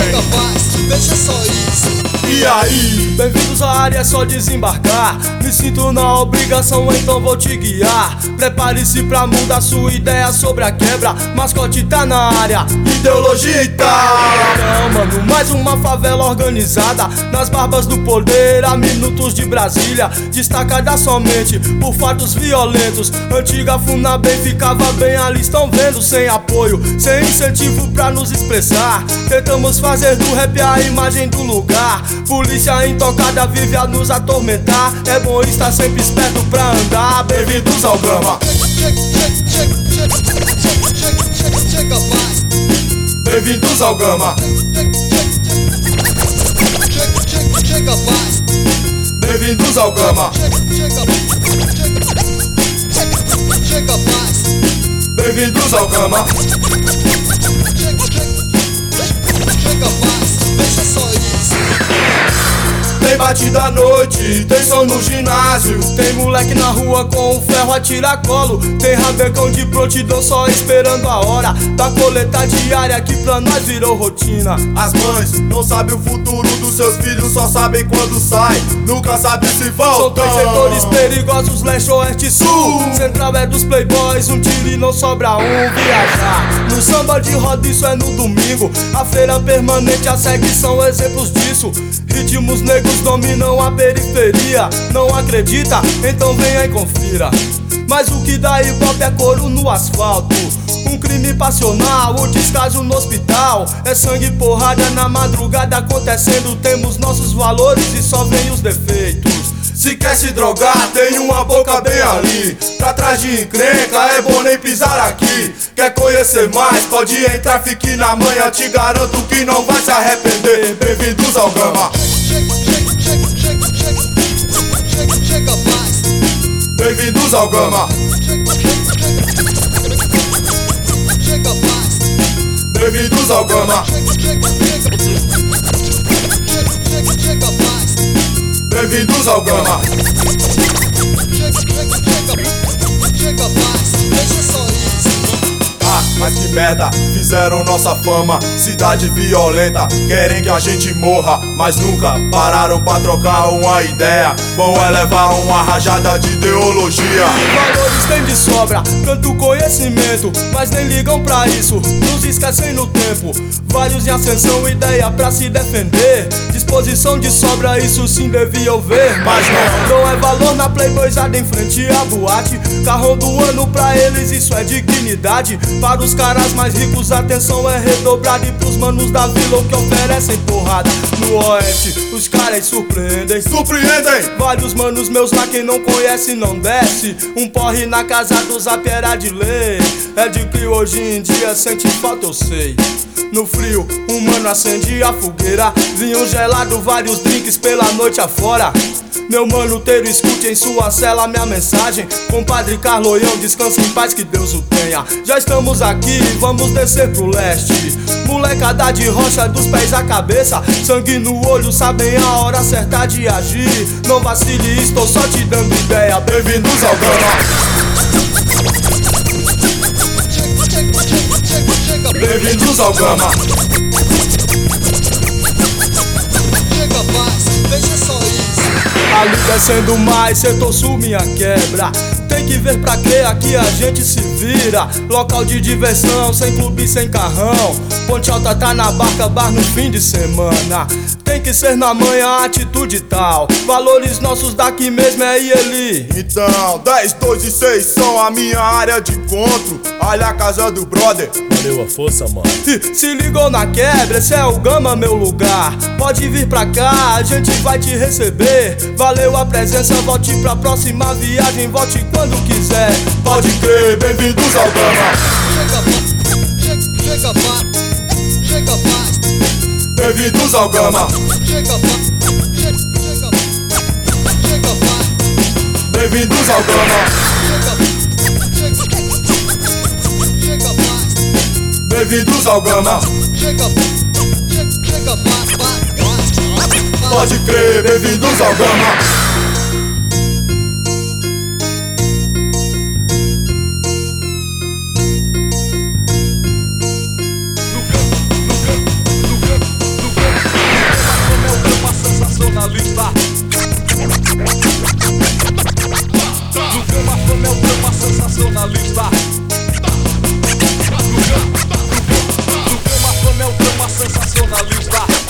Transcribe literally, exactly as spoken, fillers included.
Chega paz, veja só isso. E aí? Bem-vindos à área, é só desembarcar. Me sinto na obrigação, então vou te guiar. Prepare-se pra mudar sua ideia sobre a quebra. Mascote tá na área, Ideologia e tal. não, mano, mais uma favela organizada nas barbas do poder, a minutos de Brasília, destacada somente por fatos violentos. Antiga Funabem ficava bem ali, estão vendo, sem apoio, sem incentivo pra nos expressar. Tentamos fazer do rap a imagem do lugar. Polícia intocada vive a nos atormentar. É bom estar sempre esperto pra andar. Bem-vindos ao Gama. Chega paz. Bem-vindos ao Gama. Chega paz. Bem-vindos ao Gama. Chega paz. Bem-vindos ao Gama. Chega paz, veja só isso. Tem batida à noite, tem som no ginásio. Tem moleque na rua com o ferro a tiracolo. Tem rabecão de prontidão só esperando a hora da coleta diária que pra nós virou rotina. As mães não sabem o futuro dos seus filhos, só sabem quando sai, nunca sabem se São voltam. três setores perigosos, leste, oeste e sul. Central é dos playboys, um tiro e não sobra um. Viajar no samba de roda, isso é no domingo. A feira permanente a segue são exemplos disso. Ritmos negros dominam a periferia. Não acredita? Então venha e confira. Mas o que dá hip hop é couro no asfalto. Um crime passional, o descaso no hospital. É sangue e porrada na madrugada acontecendo. Temos nossos valores e só vem os defeitos. Se quer se drogar, tem uma boca bem ali. Pra trás de encrenca, é bom nem pisar aqui. Quer conhecer mais, pode entrar, fique na manha. Te garanto que não vai se arrepender. Bem-vindos ao Gama. Chega paz. Bem-vindos ao Gama. Chega paz. Bem-vindos ao Gama. Chega paz. Bem-vindos ao Gama. Chega paz, veja só isso. Ah, mas que merda, fizeram nossa fama. Cidade violenta, querem que a gente morra, mas nunca pararam pra trocar uma ideia. Vão elevar uma rajada de ideologia. Valores tem de sobra, tanto conhecimento, mas nem ligam pra isso, nos esquecem no tempo. Vários em ascensão, ideia pra se defender. Disposição de sobra, isso sim deviam ver. Mas não, Não é valor na playboyzada em frente à boate. Carrão do ano pra eles, isso é dignidade. Para os caras mais ricos, a atenção é redobrada. E pros manos da vila, o que oferecem porrada. No oeste, os caras surpreendem. surpreendem. Vários manos meus lá, quem não conhece não desce. Um porre na casa do Zap era de lei. É de que hoje em dia sente falta, eu sei. No frio, um mano acende a fogueira. Vinho gelado, vários drinks pela noite afora. Meu mano Teiro, escute em sua cela minha mensagem. Compadre Carloião, descanse em paz, que Deus o tenha. Já estamos aqui, vamos descer pro leste. Molecada de rocha, dos pés à cabeça. Sangue no olho, sabem a hora certa de agir. Não vacile, estou só te dando ideia. Bem-vindos ao Gama. Bem-vindos ao Gama. Chega paz, veja só isso. Ali descendo mais, setor sul, minha quebra. Tem que ver pra que aqui a gente se vira. Local de diversão, sem clube, sem carrão. Ponte Alta tá na barca, bar no fim de semana. Tem que ser na manhã, atitude tal. Valores nossos daqui mesmo é I L I. Então, dez, dois e seis são a minha área de encontro. Olha a casa do brother. Valeu a força, mano. Se ligou na quebra, esse é o Gama, meu lugar. Pode vir pra cá, a gente vai te receber. Valeu a presença, volte pra próxima viagem. Volte quando quiser. Pode crer, bem-vindos ao Gama. Chega paz. Chega paz. Chega paz. Bem-vindos ao Gama. Chega paz. Chega paz. Bem-vindos ao Gama. Chega paz. Bem-vindos ao Gama. Chega Chega paz. Paz. Pode crer, bem-vindos ao Gama. sensacionalista. No Gama Fama é o drama sensacionalista. No Gama Fama é o drama sensacionalista.